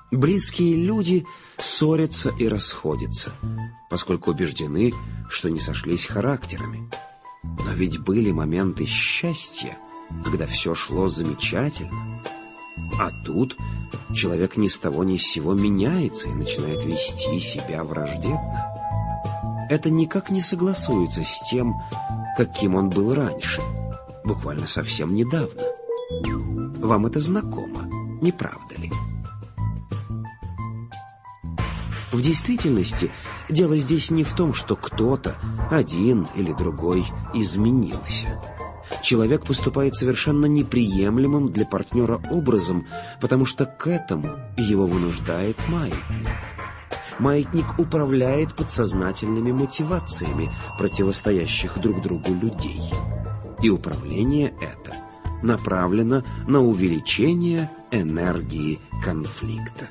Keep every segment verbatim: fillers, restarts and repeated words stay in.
Близкие люди ссорятся и расходятся, поскольку убеждены, что не сошлись характерами. Но ведь были моменты счастья, когда все шло замечательно. А тут человек ни с того ни с сего меняется и начинает вести себя враждебно. Это никак не согласуется с тем, каким он был раньше, буквально совсем недавно. Вам это знакомо, не правда ли? В действительности, дело здесь не в том, что кто-то, один или другой, изменился. Человек поступает совершенно неприемлемым для партнера образом, потому что к этому его вынуждает маятник. Маятник управляет подсознательными мотивациями противостоящих друг другу людей. И управление это направлено на увеличение энергии конфликта.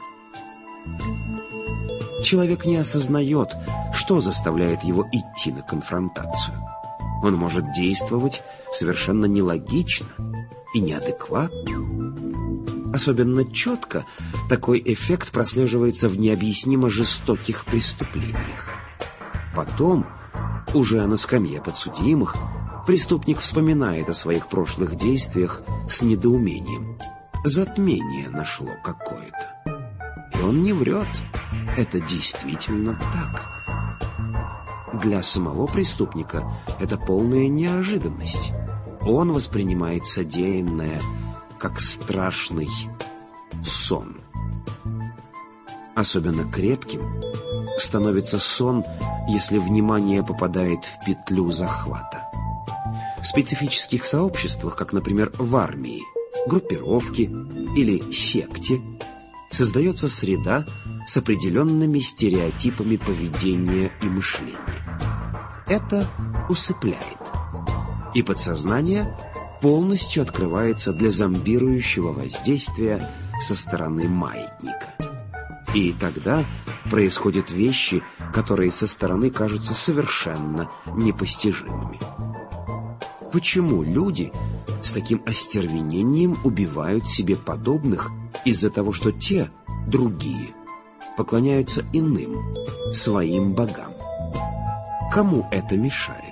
Человек не осознает, что заставляет его идти на конфронтацию. Он может действовать совершенно нелогично и неадекватно. Особенно четко такой эффект прослеживается в необъяснимо жестоких преступлениях. Потом, уже на скамье подсудимых, преступник вспоминает о своих прошлых действиях с недоумением. Затмение нашло какое-то. И он не врет. Это действительно так. Для самого преступника это полная неожиданность. Он воспринимает содеянное как страшный сон. Особенно крепким становится сон, если внимание попадает в петлю захвата. В специфических сообществах, как, например, в армии, группировке или секте, создается среда с определенными стереотипами поведения и мышления. Это усыпляет. И подсознание полностью открывается для зомбирующего воздействия со стороны маятника. И тогда происходят вещи, которые со стороны кажутся совершенно непостижимыми. Почему люди с таким остервенением убивают себе подобных из-за того, что те, другие, поклоняются иным, своим богам? Кому это мешает?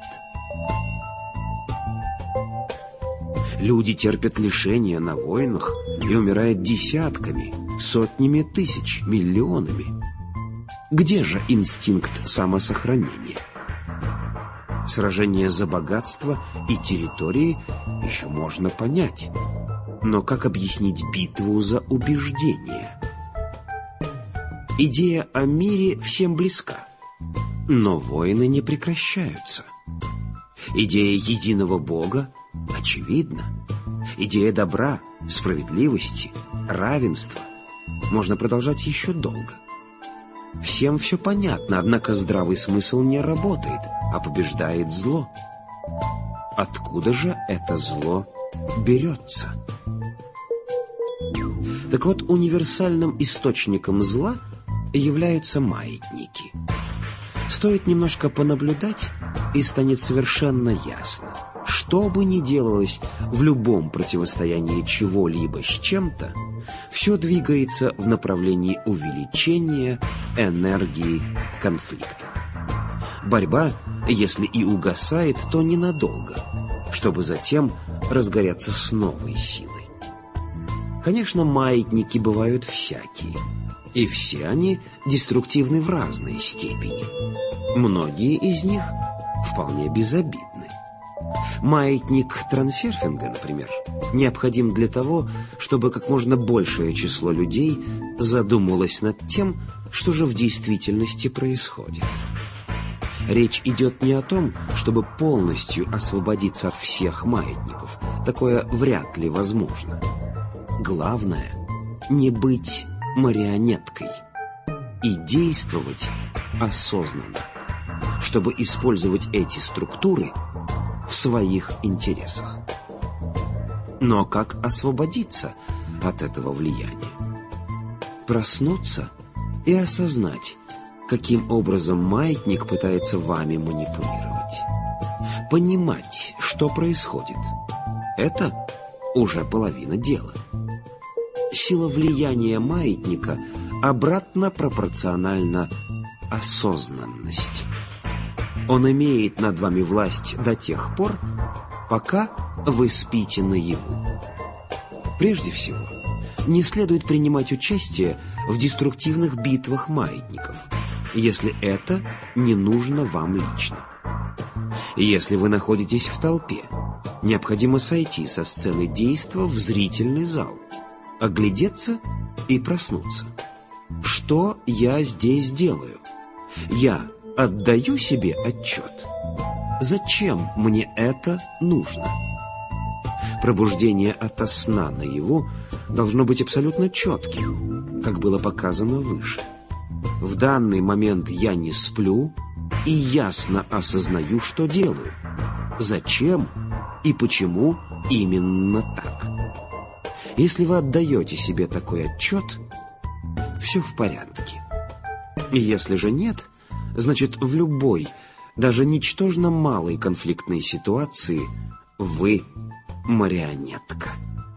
Люди терпят лишения на войнах и умирают десятками, сотнями тысяч, миллионами. Где же инстинкт самосохранения? Сражение за богатство и территории еще можно понять. Но как объяснить битву за убеждение? Идея о мире всем близка, но войны не прекращаются. Идея единого Бога очевидна. Идея добра, справедливости, равенства можно продолжать еще долго. Всем все понятно, однако здравый смысл не работает, а побеждает зло. Откуда же это зло берется? Так вот, универсальным источником зла являются маятники. Стоит немножко понаблюдать, и станет совершенно ясно. Что бы ни делалось в любом противостоянии чего-либо с чем-то, все двигается в направлении увеличения энергии конфликта. Борьба, если и угасает, то ненадолго, чтобы затем разгореться с новой силой. Конечно, маятники бывают всякие, и все они деструктивны в разной степени. Многие из них вполне безобидны. Маятник трансерфинга, например, необходим для того, чтобы как можно большее число людей задумалось над тем, что же в действительности происходит. Речь идет не о том, чтобы полностью освободиться от всех маятников. Такое вряд ли возможно. Главное — не быть марионеткой и действовать осознанно, чтобы использовать эти структуры в своих интересах. Но как освободиться от этого влияния? Проснуться и осознать, каким образом маятник пытается вами манипулировать. Понимать, что происходит. Это уже половина дела. Сила влияния маятника обратно пропорциональна осознанности. Он имеет над вами власть до тех пор, пока вы спите наяву. Прежде всего, не следует принимать участие в деструктивных битвах маятников, если это не нужно вам лично. Если вы находитесь в толпе, необходимо сойти со сцены действа в зрительный зал, оглядеться и проснуться. Что я здесь делаю? Я отдаю себе отчет. Зачем мне это нужно? Пробуждение ото сна наяву должно быть абсолютно четким, как было показано выше. В данный момент я не сплю и ясно осознаю, что делаю, зачем и почему именно так. Если вы отдаете себе такой отчет, все в порядке. И если же нет, значит, в любой, даже ничтожно малой конфликтной ситуации вы марионетка.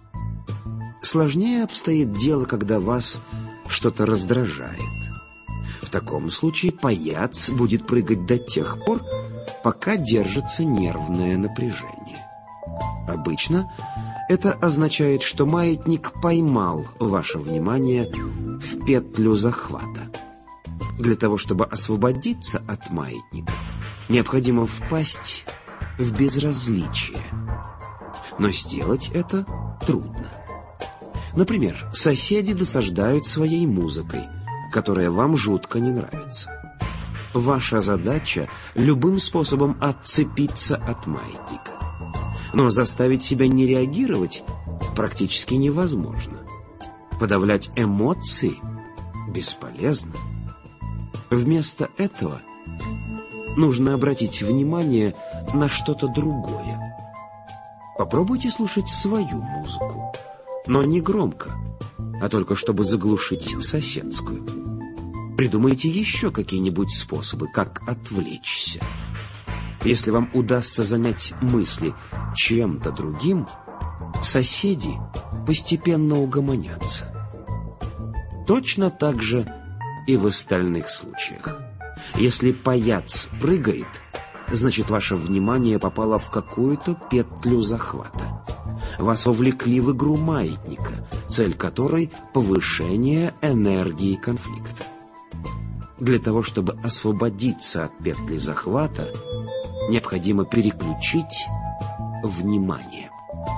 Сложнее обстоит дело, когда вас что-то раздражает. В таком случае паяц будет прыгать до тех пор, пока держится нервное напряжение. Обычно это означает, что маятник поймал ваше внимание в петлю захвата. Для того, чтобы освободиться от маятника, необходимо впасть в безразличие. Но сделать это трудно. Например, соседи досаждают своей музыкой, которая вам жутко не нравится. Ваша задача — любым способом отцепиться от маятника. Но заставить себя не реагировать практически невозможно. Подавлять эмоции бесполезно. Вместо этого нужно обратить внимание на что-то другое. Попробуйте слушать свою музыку, но не громко, а только чтобы заглушить соседскую. Придумайте еще какие-нибудь способы, как отвлечься. Если вам удастся занять мысли чем-то другим, соседи постепенно угомонятся. Точно так же и в остальных случаях. Если паяц прыгает, значит, ваше внимание попало в какую-то петлю захвата. Вас вовлекли в игру маятника, цель которой — повышение энергии конфликта. Для того, чтобы освободиться от петли захвата, необходимо переключить внимание.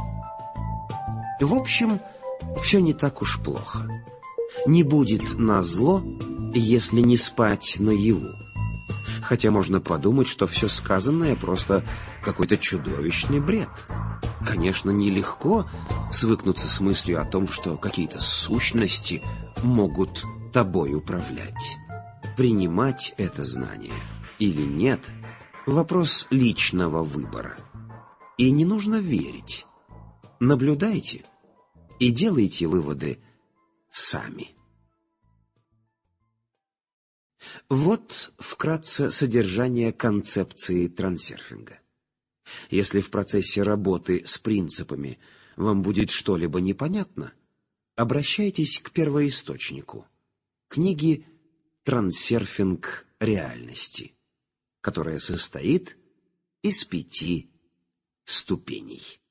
В общем, все не так уж плохо. Не будет назло, если не спать наяву. Хотя можно подумать, что все сказанное просто какой-то чудовищный бред. Конечно, нелегко свыкнуться с мыслью о том, что какие-то сущности могут тобой управлять. Принимать это знание или нет — вопрос личного выбора. И не нужно верить. Наблюдайте и делайте выводы сами. Вот вкратце содержание концепции трансерфинга. Если в процессе работы с принципами вам будет что-либо непонятно, обращайтесь к первоисточнику, книги «Трансерфинг реальности», которая состоит из пяти ступеней.